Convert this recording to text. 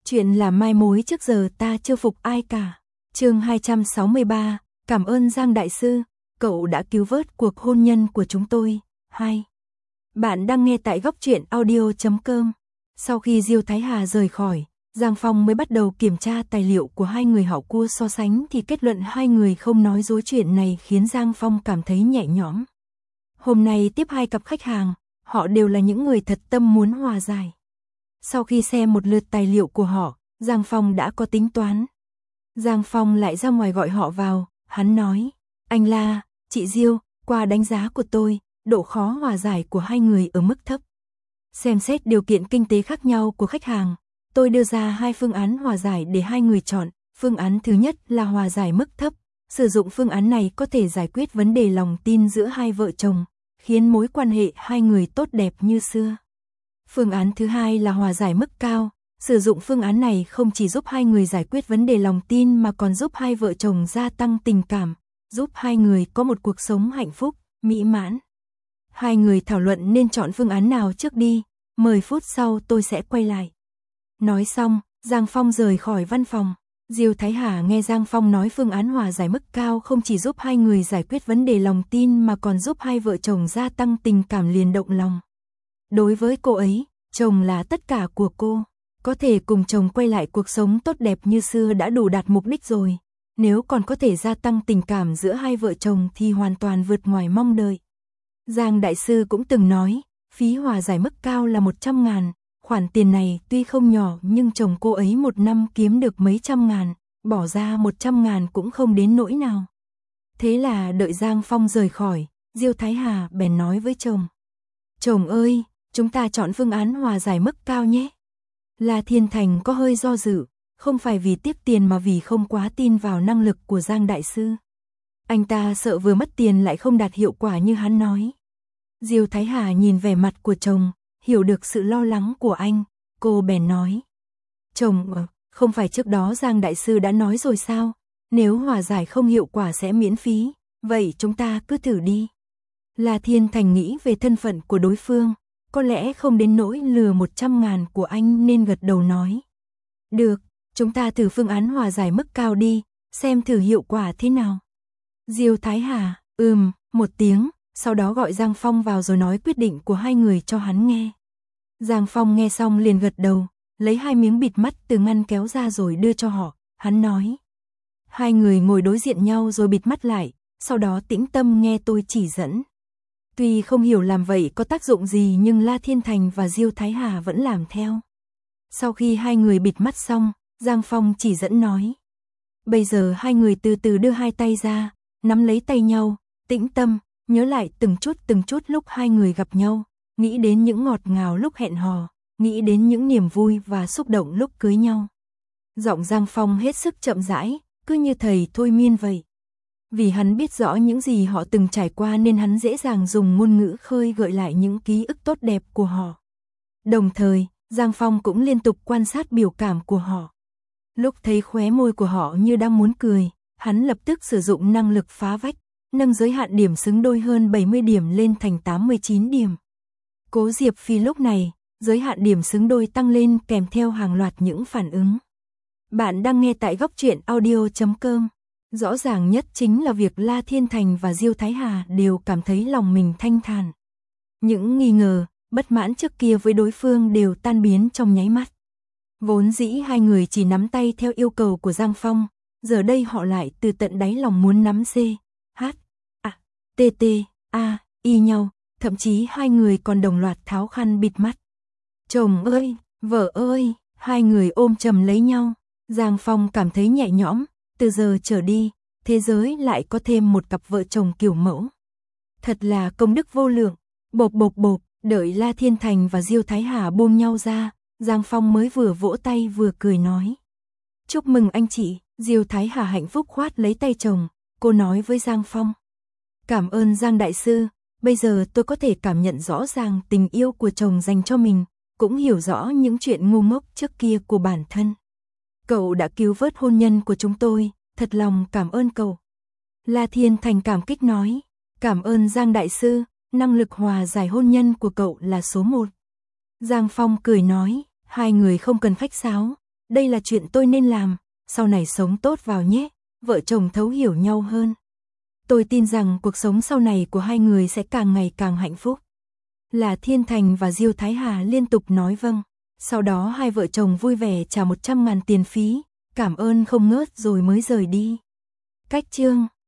Chuyện là mai mối trước giờ ta chưa phục ai cả. Chương 263, cảm ơn Giang đại sư, cậu đã cứu vớt cuộc hôn nhân của chúng tôi. 2. Bạn đang nghe tại góc truyện audio.com. Sau khi Diêu Thái Hà rời khỏi, Giang Phong mới bắt đầu kiểm tra tài liệu của hai người họ cua so sánh thì kết luận hai người không nói dối. Chuyện này khiến Giang Phong cảm thấy nhẹ nhõm. Hôm nay tiếp hai cặp khách hàng, họ đều là những người thật tâm muốn hòa giải. Sau khi xem một lượt tài liệu của họ, Giang Phong đã có tính toán. Giang Phong lại ra ngoài gọi họ vào, hắn nói, anh La, chị Diêu, qua đánh giá của tôi, độ khó hòa giải của hai người ở mức thấp. Xem xét điều kiện kinh tế khác nhau của khách hàng, tôi đưa ra hai phương án hòa giải để hai người chọn. Phương án thứ nhất là hòa giải mức thấp, sử dụng phương án này có thể giải quyết vấn đề lòng tin giữa hai vợ chồng, khiến mối quan hệ hai người tốt đẹp như xưa. Phương án thứ hai là hòa giải mức cao, sử dụng phương án này không chỉ giúp hai người giải quyết vấn đề lòng tin mà còn giúp hai vợ chồng gia tăng tình cảm, giúp hai người có một cuộc sống hạnh phúc, mỹ mãn. Hai người thảo luận nên chọn phương án nào trước đi, 10 phút sau tôi sẽ quay lại. Nói xong, Giang Phong rời khỏi văn phòng. Diêu Thái Hà nghe Giang Phong nói phương án hòa giải mức cao không chỉ giúp hai người giải quyết vấn đề lòng tin mà còn giúp hai vợ chồng gia tăng tình cảm liền động lòng. Đối với cô ấy, chồng là tất cả của cô. Có thể cùng chồng quay lại cuộc sống tốt đẹp như xưa đã đủ đạt mục đích rồi. Nếu còn có thể gia tăng tình cảm giữa hai vợ chồng thì hoàn toàn vượt ngoài mong đợi. Giang đại sư cũng từng nói, phí hòa giải mức cao là 100.000. Khoản tiền này tuy không nhỏ nhưng chồng cô ấy một năm kiếm được mấy trăm ngàn, bỏ ra 100.000 cũng không đến nỗi nào. Thế là đợi Giang Phong rời khỏi, Diêu Thái Hà bèn nói với chồng. Chồng ơi, chúng ta chọn phương án hòa giải mức cao nhé. La Thiên Thành có hơi do dự, không phải vì tiếc tiền mà vì không quá tin vào năng lực của Giang đại sư. Anh ta sợ vừa mất tiền lại không đạt hiệu quả như hắn nói. Diêu Thái Hà nhìn vẻ mặt của chồng, hiểu được sự lo lắng của anh, cô bèn nói. Chồng, không phải trước đó Giang đại sư đã nói rồi sao? Nếu hòa giải không hiệu quả sẽ miễn phí, vậy chúng ta cứ thử đi. La Thiên Thành nghĩ về thân phận của đối phương, có lẽ không đến nỗi lừa 100.000 của anh nên gật đầu nói. Được, chúng ta thử phương án hòa giải mức cao đi, xem thử hiệu quả thế nào. Diêu Thái Hà, một tiếng, sau đó gọi Giang Phong vào rồi nói quyết định của hai người cho hắn nghe. Giang Phong nghe xong liền gật đầu, lấy hai miếng bịt mắt từ ngăn kéo ra rồi đưa cho họ, hắn nói. Hai người ngồi đối diện nhau rồi bịt mắt lại, sau đó tĩnh tâm nghe tôi chỉ dẫn. Tuy không hiểu làm vậy có tác dụng gì nhưng La Thiên Thành và Diêu Thái Hà vẫn làm theo. Sau khi hai người bịt mắt xong, Giang Phong chỉ dẫn nói. Bây giờ hai người từ từ đưa hai tay ra, nắm lấy tay nhau, tĩnh tâm, nhớ lại từng chút lúc hai người gặp nhau, nghĩ đến những ngọt ngào lúc hẹn hò, nghĩ đến những niềm vui và xúc động lúc cưới nhau. Giọng Giang Phong hết sức chậm rãi, cứ như thầy thôi miên vậy. Vì hắn biết rõ những gì họ từng trải qua nên hắn dễ dàng dùng ngôn ngữ khơi gợi lại những ký ức tốt đẹp của họ. Đồng thời, Giang Phong cũng liên tục quan sát biểu cảm của họ. Lúc thấy khóe môi của họ như đang muốn cười, hắn lập tức sử dụng năng lực phá vách, nâng giới hạn điểm xứng đôi hơn 70 điểm lên thành 89 điểm. Cố Diệp Phi lúc này, giới hạn điểm xứng đôi tăng lên kèm theo hàng loạt những phản ứng. Bạn đang nghe tại góc truyện audio.com. Rõ ràng nhất chính là việc La Thiên Thành và Diêu Thái Hà đều cảm thấy lòng mình thanh thản. Những nghi ngờ, bất mãn trước kia với đối phương đều tan biến trong nháy mắt. Vốn dĩ hai người chỉ nắm tay theo yêu cầu của Giang Phong, giờ đây họ lại từ tận đáy lòng muốn nắm y nhau, thậm chí hai người còn đồng loạt tháo khăn bịt mắt. Chồng ơi, vợ ơi, hai người ôm chầm lấy nhau, Giang Phong cảm thấy nhẹ nhõm. Từ giờ trở đi, thế giới lại có thêm một cặp vợ chồng kiểu mẫu. Thật là công đức vô lượng. Bộp, đợi La Thiên Thành và Diêu Thái Hà buông nhau ra, Giang Phong mới vừa vỗ tay vừa cười nói. Chúc mừng anh chị. Diêu Thái Hà hạnh phúc khoát lấy tay chồng, cô nói với Giang Phong. Cảm ơn Giang đại sư, bây giờ tôi có thể cảm nhận rõ ràng tình yêu của chồng dành cho mình, cũng hiểu rõ những chuyện ngu ngốc trước kia của bản thân. Cậu đã cứu vớt hôn nhân của chúng tôi, thật lòng cảm ơn cậu. La Thiên Thành cảm kích nói, cảm ơn Giang đại sư, năng lực hòa giải hôn nhân của cậu là số 1. Giang Phong cười nói, hai người không cần khách sáo, đây là chuyện tôi nên làm, sau này sống tốt vào nhé. Vợ chồng thấu hiểu nhau hơn. Tôi tin rằng cuộc sống sau này của hai người sẽ càng ngày càng hạnh phúc. Là Thiên Thành và Diêu Thái Hà liên tục nói vâng. Sau đó hai vợ chồng vui vẻ trả 100.000 tiền phí, cảm ơn không ngớt rồi mới rời đi. Cách chương